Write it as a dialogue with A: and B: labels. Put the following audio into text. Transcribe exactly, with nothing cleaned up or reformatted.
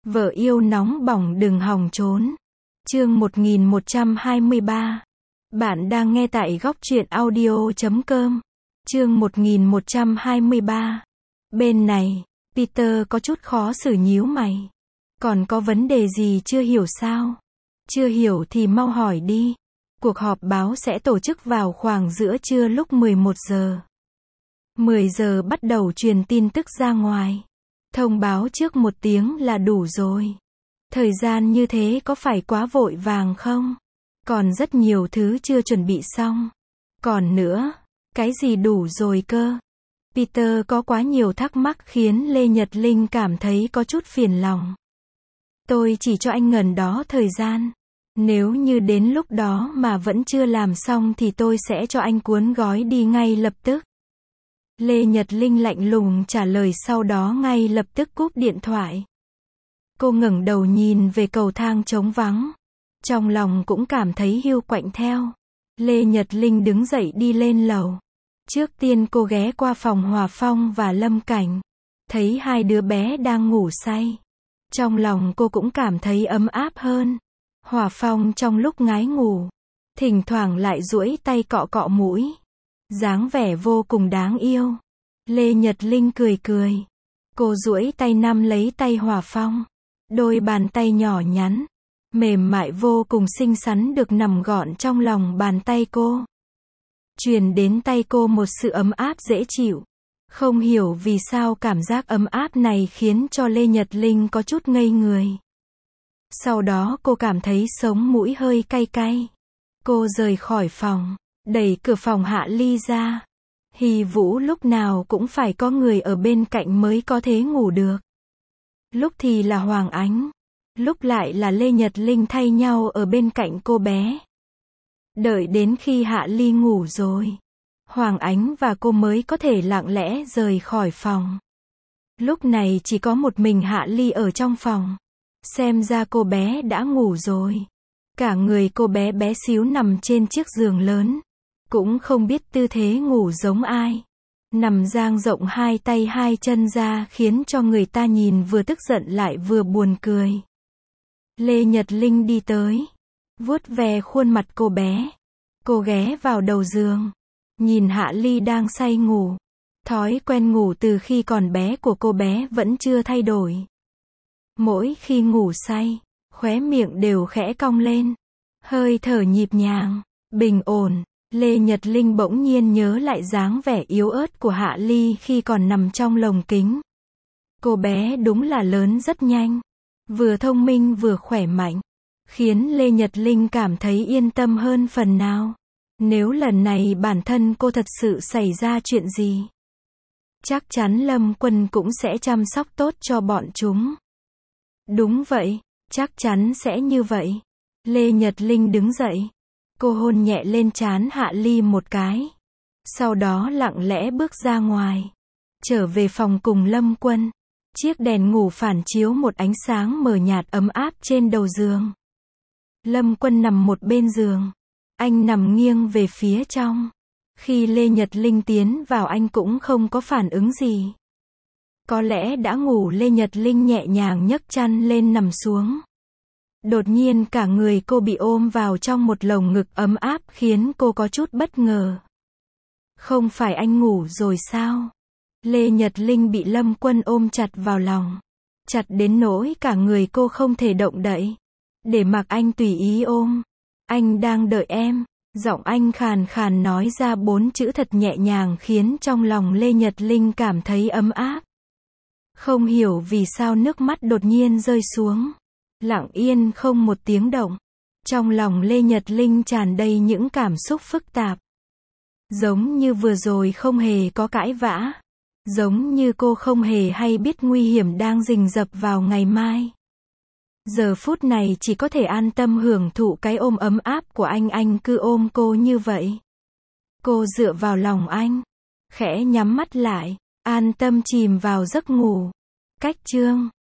A: Vợ yêu nóng bỏng đừng hòng trốn. Chương một nghìn một trăm hai mươi ba. Bạn đang nghe tại góc truyện audio chấm com. Chương một nghìn một trăm hai mươi ba. Bên này, Peter có chút khó xử nhíu mày. Còn có vấn đề gì chưa hiểu sao? Chưa hiểu thì mau hỏi đi. Cuộc họp báo sẽ tổ chức vào khoảng giữa trưa lúc mười một giờ. mười giờ bắt đầu truyền tin tức ra ngoài. Thông báo trước một tiếng là đủ rồi. Thời gian như thế có phải quá vội vàng không? Còn rất nhiều thứ chưa chuẩn bị xong. Còn nữa, cái gì đủ rồi cơ? Peter có quá nhiều thắc mắc khiến Lê Nhật Linh cảm thấy có chút phiền lòng. Tôi chỉ cho anh ngần đó thời gian. Nếu như đến lúc đó mà vẫn chưa làm xong thì tôi sẽ cho anh cuốn gói đi ngay lập tức. Lê Nhật Linh lạnh lùng trả lời, sau đó ngay lập tức cúp điện thoại. Cô ngẩng đầu nhìn về cầu thang trống vắng. Trong lòng cũng cảm thấy hiu quạnh theo. Lê Nhật Linh đứng dậy đi lên lầu. Trước tiên cô ghé qua phòng Hòa Phong và Lâm Cảnh. Thấy hai đứa bé đang ngủ say. Trong lòng cô cũng cảm thấy ấm áp hơn. Hòa Phong trong lúc ngái ngủ, thỉnh thoảng lại duỗi tay cọ cọ mũi. Dáng vẻ vô cùng đáng yêu. Lê Nhật Linh cười cười. Cô duỗi tay nắm lấy tay Hòa Phong. Đôi bàn tay nhỏ nhắn, mềm mại vô cùng xinh xắn được nằm gọn trong lòng bàn tay cô. Truyền đến tay cô một sự ấm áp dễ chịu. Không hiểu vì sao cảm giác ấm áp này khiến cho Lê Nhật Linh có chút ngây người. Sau đó cô cảm thấy sống mũi hơi cay cay. Cô rời khỏi phòng, đẩy cửa phòng Hạ Ly ra. Hy Vũ lúc nào cũng phải có người ở bên cạnh mới có thể ngủ được. Lúc thì là Hoàng Ánh, lúc lại là Lê Nhật Linh thay nhau ở bên cạnh cô bé. Đợi đến khi Hạ Ly ngủ rồi, Hoàng Ánh và cô mới có thể lặng lẽ rời khỏi phòng. Lúc này chỉ có một mình Hạ Ly ở trong phòng. Xem ra cô bé đã ngủ rồi. Cả người cô bé bé xíu nằm trên chiếc giường lớn. Cũng không biết tư thế ngủ giống ai. Nằm dang rộng hai tay hai chân ra khiến cho người ta nhìn vừa tức giận lại vừa buồn cười. Lê Nhật Linh đi tới, vuốt ve khuôn mặt cô bé. Cô ghé vào đầu giường, nhìn Hạ Ly đang say ngủ. Thói quen ngủ từ khi còn bé của cô bé vẫn chưa thay đổi. Mỗi khi ngủ say, khóe miệng đều khẽ cong lên. Hơi thở nhịp nhàng, bình ổn. Lê Nhật Linh bỗng nhiên nhớ lại dáng vẻ yếu ớt của Hạ Ly khi còn nằm trong lồng kính. Cô bé đúng là lớn rất nhanh. Vừa thông minh vừa khỏe mạnh. Khiến Lê Nhật Linh cảm thấy yên tâm hơn phần nào. Nếu lần này bản thân cô thật sự xảy ra chuyện gì, chắc chắn Lâm Quân cũng sẽ chăm sóc tốt cho bọn chúng. Đúng vậy, chắc chắn sẽ như vậy. Lê Nhật Linh đứng dậy. Cô hôn nhẹ lên trán Hạ Ly một cái. Sau đó lặng lẽ bước ra ngoài. Trở về phòng cùng Lâm Quân. Chiếc đèn ngủ phản chiếu một ánh sáng mờ nhạt ấm áp trên đầu giường. Lâm Quân nằm một bên giường. Anh nằm nghiêng về phía trong. Khi Lê Nhật Linh tiến vào anh cũng không có phản ứng gì. Có lẽ đã ngủ. Lê Nhật Linh nhẹ nhàng nhấc chăn lên nằm xuống. Đột nhiên cả người cô bị ôm vào trong một lồng ngực ấm áp khiến cô có chút bất ngờ. Không phải anh ngủ rồi sao? Lê Nhật Linh bị Lâm Quân ôm chặt vào lòng. Chặt đến nỗi cả người cô không thể động đậy. Để mặc anh tùy ý ôm. Anh đang đợi em. Giọng anh khàn khàn nói ra bốn chữ thật nhẹ nhàng khiến trong lòng Lê Nhật Linh cảm thấy ấm áp. Không hiểu vì sao nước mắt đột nhiên rơi xuống. Lặng yên không một tiếng động. Trong lòng Lê Nhật Linh tràn đầy những cảm xúc phức tạp. Giống như vừa rồi không hề có cãi vã. Giống như cô không hề hay biết nguy hiểm đang rình rập vào ngày mai. Giờ phút này chỉ có thể an tâm hưởng thụ cái ôm ấm áp của anh. Anh cứ ôm cô như vậy. Cô dựa vào lòng anh. Khẽ nhắm mắt lại. An tâm chìm vào giấc ngủ. Cách chương